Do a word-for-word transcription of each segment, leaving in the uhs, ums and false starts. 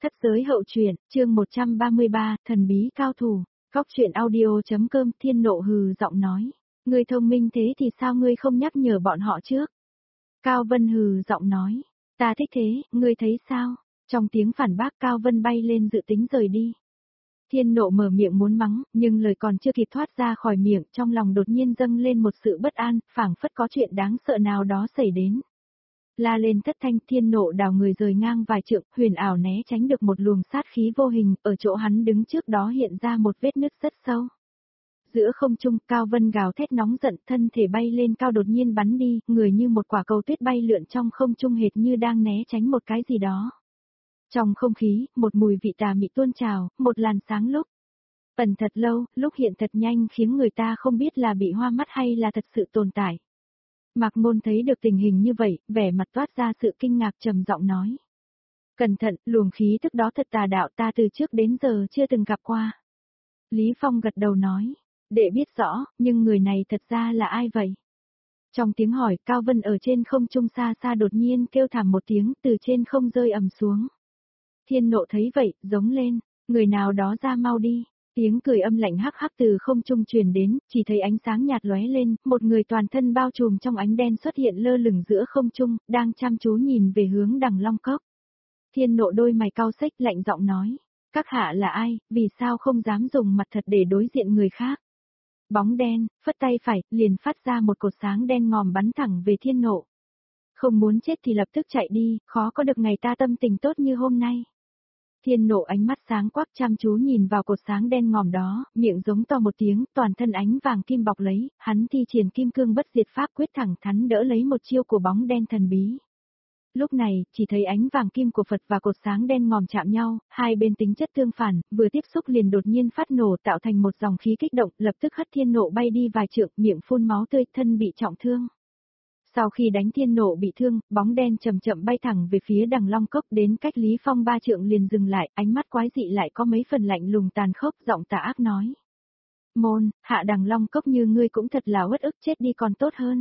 Thất giới hậu truyện, chương một trăm ba mươi ba, thần bí cao thủ, góc truyện audio.com. Thiên Nộ hừ giọng nói, ngươi thông minh thế thì sao ngươi không nhắc nhở bọn họ trước? Cao Vân hừ giọng nói, ta thích thế, ngươi thấy sao? Trong tiếng phản bác Cao Vân bay lên dự tính rời đi. Thiên Nộ mở miệng muốn mắng, nhưng lời còn chưa kịp thoát ra khỏi miệng, trong lòng đột nhiên dâng lên một sự bất an, phảng phất có chuyện đáng sợ nào đó xảy đến. La lên thất thanh, Thiên Nộ đảo người rời ngang vài trượng, huyền ảo né tránh được một luồng sát khí vô hình, ở chỗ hắn đứng trước đó hiện ra một vết nứt rất sâu. Giữa không trung, Cao Vân gào thét nóng giận, thân thể bay lên cao đột nhiên bắn đi, người như một quả cầu tuyết bay lượn trong không trung hệt như đang né tránh một cái gì đó. Trong không khí, một mùi vị tà mị tuôn trào, một làn sáng lúc ẩn thật lâu, lúc hiện thật nhanh khiến người ta không biết là bị hoa mắt hay là thật sự tồn tại. Mạc Môn thấy được tình hình như vậy, vẻ mặt toát ra sự kinh ngạc trầm giọng nói. Cẩn thận, luồng khí tức đó thật tà đạo, ta từ trước đến giờ chưa từng gặp qua. Lý Phong gật đầu nói, đệ biết rõ, nhưng người này thật ra là ai vậy? Trong tiếng hỏi, Cao Vân ở trên không trung xa xa đột nhiên kêu thảm một tiếng, từ trên không rơi ầm xuống. Thiên Nộ thấy vậy, giống lên, người nào đó ra mau đi. Tiếng cười âm lạnh hắc hắc từ không trung truyền đến, chỉ thấy ánh sáng nhạt lóe lên, một người toàn thân bao trùm trong ánh đen xuất hiện lơ lửng giữa không trung, đang chăm chú nhìn về hướng Đằng Long Cốc. Thiên Nộ đôi mày cau xếch lạnh giọng nói, các hạ là ai, vì sao không dám dùng mặt thật để đối diện người khác? Bóng đen, phất tay phải, liền phát ra một cột sáng đen ngòm bắn thẳng về Thiên Nộ. Không muốn chết thì lập tức chạy đi, khó có được ngày ta tâm tình tốt như hôm nay. Thiên Nộ ánh mắt sáng quắc chăm chú nhìn vào cột sáng đen ngòm đó, miệng giống to một tiếng, toàn thân ánh vàng kim bọc lấy, hắn thi triển kim cương bất diệt pháp quyết thẳng thắn đỡ lấy một chiêu của bóng đen thần bí. Lúc này, chỉ thấy ánh vàng kim của Phật và cột sáng đen ngòm chạm nhau, hai bên tính chất tương phản, vừa tiếp xúc liền đột nhiên phát nổ tạo thành một dòng khí kích động, lập tức hất Thiên Nộ bay đi vài trượng, miệng phun máu tươi, thân bị trọng thương. Sau khi đánh Thiên Nộ bị thương, bóng đen chậm chậm bay thẳng về phía Đằng Long Cốc đến cách Lý Phong ba trượng liền dừng lại, ánh mắt quái dị lại có mấy phần lạnh lùng tàn khốc, giọng tà ác nói. Môn, hạ Đằng Long Cốc như ngươi cũng thật là uất ức, chết đi còn tốt hơn.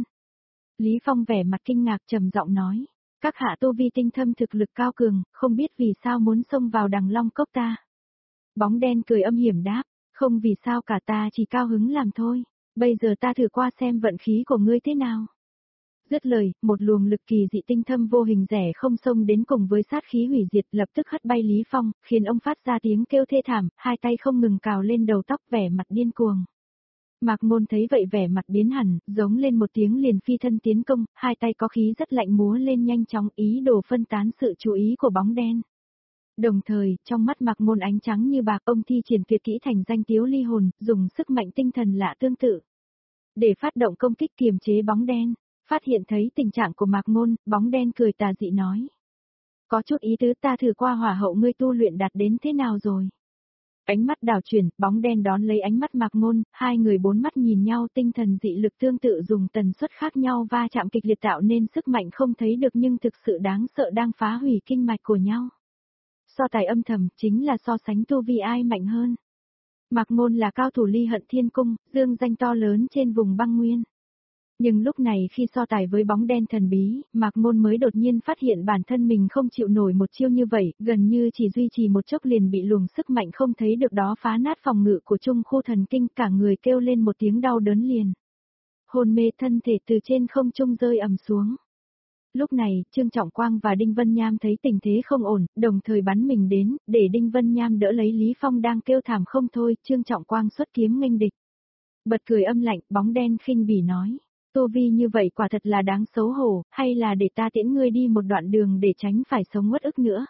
Lý Phong vẻ mặt kinh ngạc trầm giọng nói. Các hạ tu vi tinh thâm thực lực cao cường, không biết vì sao muốn xông vào Đằng Long Cốc ta. Bóng đen cười âm hiểm đáp, không vì sao cả, ta chỉ cao hứng làm thôi, bây giờ ta thử qua xem vận khí của ngươi thế nào. Dứt lời, một luồng lực kỳ dị tinh thâm vô hình rẻ không xông đến cùng với sát khí hủy diệt lập tức hất bay Lý Phong, khiến ông phát ra tiếng kêu thê thảm, hai tay không ngừng cào lên đầu tóc vẻ mặt điên cuồng. Mạc Môn thấy vậy vẻ mặt biến hẳn, giống lên một tiếng liền phi thân tiến công, hai tay có khí rất lạnh múa lên nhanh chóng ý đồ phân tán sự chú ý của bóng đen. Đồng thời, trong mắt Mạc Môn ánh trắng như bạc, ông thi triển tuyệt kỹ thành danh tiếu ly hồn, dùng sức mạnh tinh thần lạ tương tự. Để phát động công kích kiềm chế bóng đen. Phát hiện thấy tình trạng của Mạc Môn, bóng đen cười tà dị nói. Có chút ý tứ, ta thử qua hỏa hậu ngươi tu luyện đạt đến thế nào rồi? Ánh mắt đảo chuyển, bóng đen đón lấy ánh mắt Mạc Môn, hai người bốn mắt nhìn nhau, tinh thần dị lực tương tự dùng tần suất khác nhau va chạm kịch liệt tạo nên sức mạnh không thấy được nhưng thực sự đáng sợ đang phá hủy kinh mạch của nhau. So tài âm thầm chính là so sánh tu vi ai mạnh hơn. Mạc Môn là cao thủ Ly Hận Thiên Cung, dương danh to lớn trên vùng băng nguyên. Nhưng lúc này khi so tài với bóng đen thần bí, Mạc Môn mới đột nhiên phát hiện bản thân mình không chịu nổi một chiêu như vậy, gần như chỉ duy trì một chốc liền bị luồng sức mạnh không thấy được đó phá nát phòng ngự của trung khu thần kinh, cả người kêu lên một tiếng đau đớn liền. Hồn mê thân thể từ trên không trung rơi ầm xuống. Lúc này, Trương Trọng Quang và Đinh Vân Nham thấy tình thế không ổn, đồng thời bắn mình đến, để Đinh Vân Nham đỡ lấy Lý Phong đang kêu thảm không thôi, Trương Trọng Quang xuất kiếm nghênh địch. Bật cười âm lạnh, bóng đen khinh bỉ nói. Tu vi như vậy quả thật là đáng xấu hổ, hay là để ta tiễn ngươi đi một đoạn đường để tránh phải sống uất ức nữa.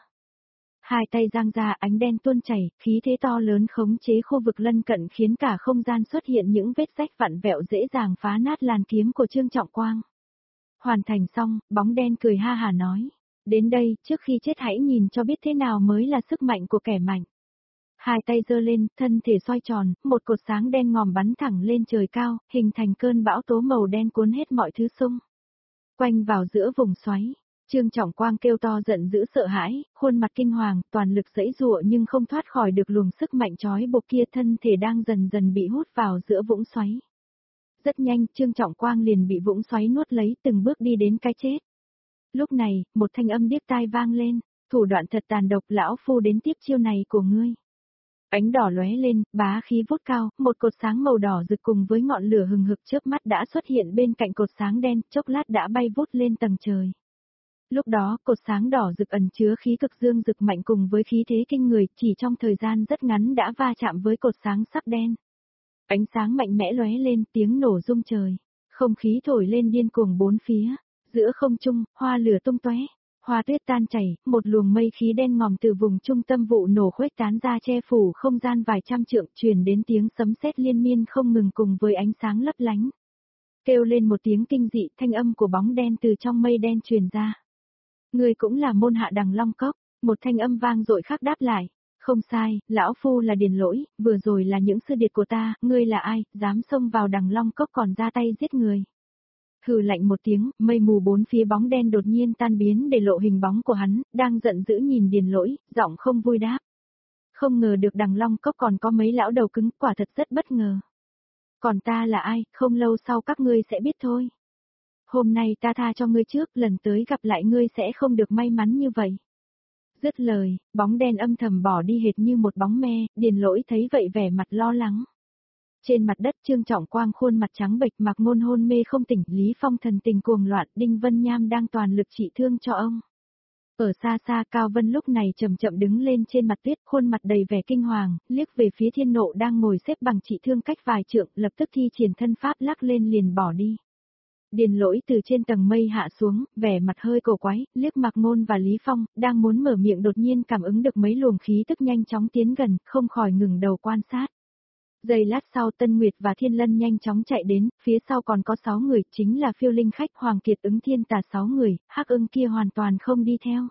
Hai tay giang ra ánh đen tuôn chảy, khí thế to lớn khống chế khu vực lân cận khiến cả không gian xuất hiện những vết rách vặn vẹo dễ dàng phá nát làn kiếm của Trương Trọng Quang. Hoàn thành xong, bóng đen cười ha hà nói. Đến đây, trước khi chết hãy nhìn cho biết thế nào mới là sức mạnh của kẻ mạnh. Hai tay giơ lên, thân thể xoay tròn, một cột sáng đen ngòm bắn thẳng lên trời cao, hình thành cơn bão tố màu đen cuốn hết mọi thứ xung quanh vào giữa vùng xoáy. Trương Trọng Quang kêu to giận dữ sợ hãi, khuôn mặt kinh hoàng, toàn lực giãy giụa nhưng không thoát khỏi được luồng sức mạnh trói buộc kia, thân thể đang dần dần bị hút vào giữa vũng xoáy. Rất nhanh, Trương Trọng Quang liền bị vũng xoáy nuốt lấy, từng bước đi đến cái chết. Lúc này, một thanh âm điếc tai vang lên. Thủ đoạn thật tàn độc, lão phu đến tiếp chiêu này của ngươi. Ánh đỏ lóe lên, bá khí vút cao, một cột sáng màu đỏ rực cùng với ngọn lửa hừng hực chớp mắt đã xuất hiện bên cạnh cột sáng đen, chốc lát đã bay vút lên tầng trời. Lúc đó, cột sáng đỏ rực ẩn chứa khí cực dương rực mạnh cùng với khí thế kinh người, chỉ trong thời gian rất ngắn đã va chạm với cột sáng sắc đen. Ánh sáng mạnh mẽ lóe lên, tiếng nổ rung trời. Không khí thổi lên điên cuồng bốn phía. Giữa không trung, hoa lửa tung tóe, hoa tuyết tan chảy, một luồng mây khí đen ngòm từ vùng trung tâm vụ nổ khuếch tán ra che phủ không gian vài trăm trượng, truyền đến tiếng sấm sét liên miên không ngừng cùng với ánh sáng lấp lánh. Kêu lên một tiếng kinh dị, thanh âm của bóng đen từ trong mây đen truyền ra. Ngươi cũng là môn hạ Đằng Long Cốc, một thanh âm vang dội khác đáp lại. Không sai, lão phu là Điền Lỗi, vừa rồi là những sư điệt của ta, ngươi là ai, dám xông vào Đằng Long Cốc còn ra tay giết người. Hừ lạnh một tiếng, mây mù bốn phía bóng đen đột nhiên tan biến để lộ hình bóng của hắn, đang giận dữ nhìn Điền Lỗi, giọng không vui đáp. Không ngờ được Đằng Long Cốc còn có mấy lão đầu cứng, quả thật rất bất ngờ. Còn ta là ai, không lâu sau các ngươi sẽ biết thôi. Hôm nay ta tha cho ngươi trước, lần tới gặp lại ngươi sẽ không được may mắn như vậy. Dứt lời, bóng đen âm thầm bỏ đi hệt như một bóng me, Điền Lỗi thấy vậy vẻ mặt lo lắng. Trên mặt đất Trương Trọng Quang khuôn mặt trắng bệch, Mạc Ngôn hôn mê không tỉnh, Lý Phong thần tình cuồng loạn, Đinh Vân Nham đang toàn lực trị thương cho ông. Ở xa xa Cao Vân lúc này chậm chậm đứng lên trên mặt tuyết, khuôn mặt đầy vẻ kinh hoàng, liếc về phía Thiên Nộ đang ngồi xếp bằng trị thương cách vài trượng, lập tức thi triển thân pháp lắc lên liền bỏ đi. Điền Lỗi từ trên tầng mây hạ xuống, vẻ mặt hơi cổ quái, liếc Mạc Ngôn và Lý Phong, đang muốn mở miệng đột nhiên cảm ứng được mấy luồng khí tức nhanh chóng tiến gần, không khỏi ngừng đầu quan sát. Giây lát sau Tân Nguyệt và Thiên Lân nhanh chóng chạy đến, phía sau còn có sáu người, chính là Phiêu Linh Khách, Hoàng Kiệt, Ứng Thiên Tà sáu người, Hắc Ưng kia hoàn toàn không đi theo.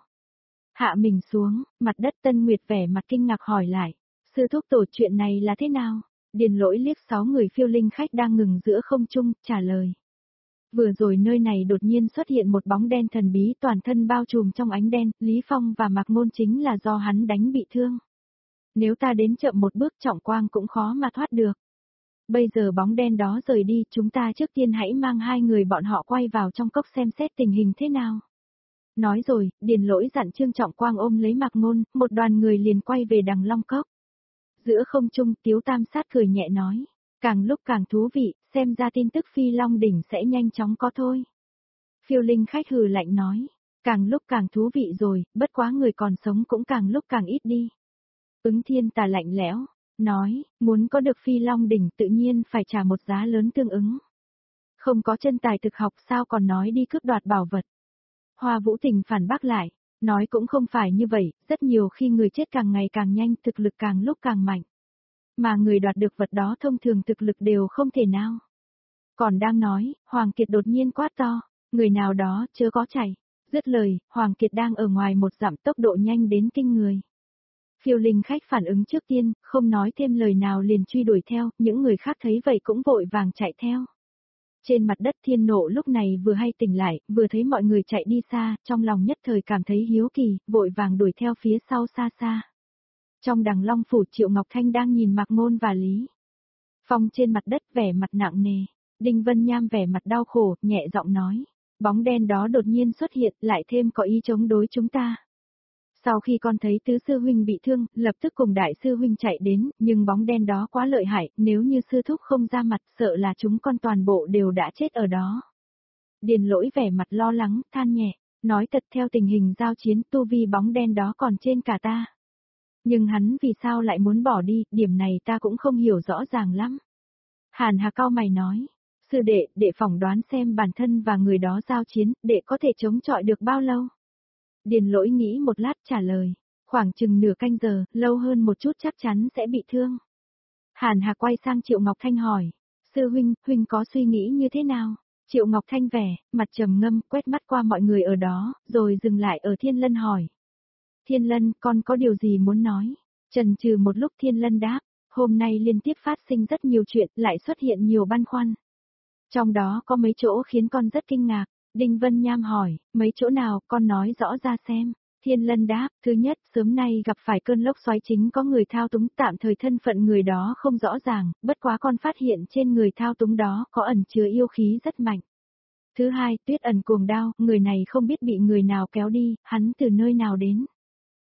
Hạ mình xuống, mặt đất Tân Nguyệt vẻ mặt kinh ngạc hỏi lại, sư thúc tổ chuyện này là thế nào? Điền Lỗi liếc sáu người Phiêu Linh Khách đang ngừng giữa không trung, trả lời. Vừa rồi nơi này đột nhiên xuất hiện một bóng đen thần bí toàn thân bao trùm trong ánh đen, Lý Phong và Mạc Ngôn chính là do hắn đánh bị thương. Nếu ta đến chậm một bước Trọng Quang cũng khó mà thoát được. Bây giờ bóng đen đó rời đi, chúng ta trước tiên hãy mang hai người bọn họ quay vào trong cốc xem xét tình hình thế nào. Nói rồi, Điền Lỗi dặn Trương Trọng Quang ôm lấy Mạc Ngôn, một đoàn người liền quay về Đằng Long Cốc. Giữa không trung, Tiếu Tam Sát cười nhẹ nói, càng lúc càng thú vị, xem ra tin tức Phi Long đỉnh sẽ nhanh chóng có thôi. Phiêu Linh Khách hừ lạnh nói, càng lúc càng thú vị rồi, bất quá người còn sống cũng càng lúc càng ít đi. Ứng Thiên Tà lạnh lẽo, nói, muốn có được Phi Long đỉnh tự nhiên phải trả một giá lớn tương ứng. Không có chân tài thực học sao còn nói đi cướp đoạt bảo vật. Hoa Vũ Tình phản bác lại, nói cũng không phải như vậy, rất nhiều khi người chết càng ngày càng nhanh, thực lực càng lúc càng mạnh. Mà người đoạt được vật đó thông thường thực lực đều không thể nào. Còn đang nói, Hoàng Kiệt đột nhiên quát to, người nào đó chớ có chạy. Dứt lời, Hoàng Kiệt đang ở ngoài một dặm tốc độ nhanh đến kinh người. Phiêu Linh Khách phản ứng trước tiên, không nói thêm lời nào liền truy đuổi theo, những người khác thấy vậy cũng vội vàng chạy theo. Trên mặt đất Thiên Nộ lúc này vừa hay tỉnh lại, vừa thấy mọi người chạy đi xa, trong lòng nhất thời cảm thấy hiếu kỳ, vội vàng đuổi theo phía sau xa xa. Trong Đằng Long Phủ Triệu Ngọc Thanh đang nhìn Mạc Ngôn và Lý Phong trên mặt đất vẻ mặt nặng nề, Đinh Vân Nham vẻ mặt đau khổ, nhẹ giọng nói, bóng đen đó đột nhiên xuất hiện, lại thêm có ý chống đối chúng ta. Sau khi con thấy tứ sư huynh bị thương, lập tức cùng đại sư huynh chạy đến, nhưng bóng đen đó quá lợi hại, nếu như sư thúc không ra mặt, sợ là chúng con toàn bộ đều đã chết ở đó. Điền Lỗi vẻ mặt lo lắng, than nhẹ, nói thật theo tình hình giao chiến tu vi bóng đen đó còn trên cả ta. Nhưng hắn vì sao lại muốn bỏ đi, điểm này ta cũng không hiểu rõ ràng lắm. Hàn Hà cau mày nói, sư đệ, đệ phỏng đoán xem bản thân và người đó giao chiến, đệ có thể chống chọi được bao lâu? Điền Lỗi nghĩ một lát trả lời, khoảng chừng nửa canh giờ, lâu hơn một chút chắc chắn sẽ bị thương. Hàn Hà quay sang Triệu Ngọc Thanh hỏi, sư huynh, huynh có suy nghĩ như thế nào? Triệu Ngọc Thanh vẻ, mặt trầm ngâm, quét mắt qua mọi người ở đó, rồi dừng lại ở Thiên Lân hỏi. Thiên Lân, con có điều gì muốn nói? Chần chừ một lúc Thiên Lân đáp, hôm nay liên tiếp phát sinh rất nhiều chuyện, lại xuất hiện nhiều băn khoăn. Trong đó có mấy chỗ khiến con rất kinh ngạc. Đinh Vân Nham hỏi, mấy chỗ nào, con nói rõ ra xem. Thiên Lân đáp, thứ nhất, sớm nay gặp phải cơn lốc xoáy chính có người thao túng, tạm thời thân phận người đó không rõ ràng, bất quá con phát hiện trên người thao túng đó có ẩn chứa yêu khí rất mạnh. Thứ hai, Tuyết Ẩn cuồng đao, người này không biết bị người nào kéo đi, hắn từ nơi nào đến.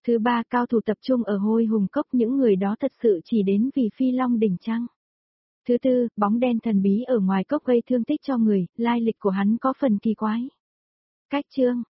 Thứ ba, cao thủ tập trung ở Hôi Hùng Cốc, những người đó thật sự chỉ đến vì Phi Long đỉnh chăng? Thứ tư, bóng đen thần bí ở ngoài cốc gây thương tích cho người, lai lịch của hắn có phần kỳ quái. Cách chương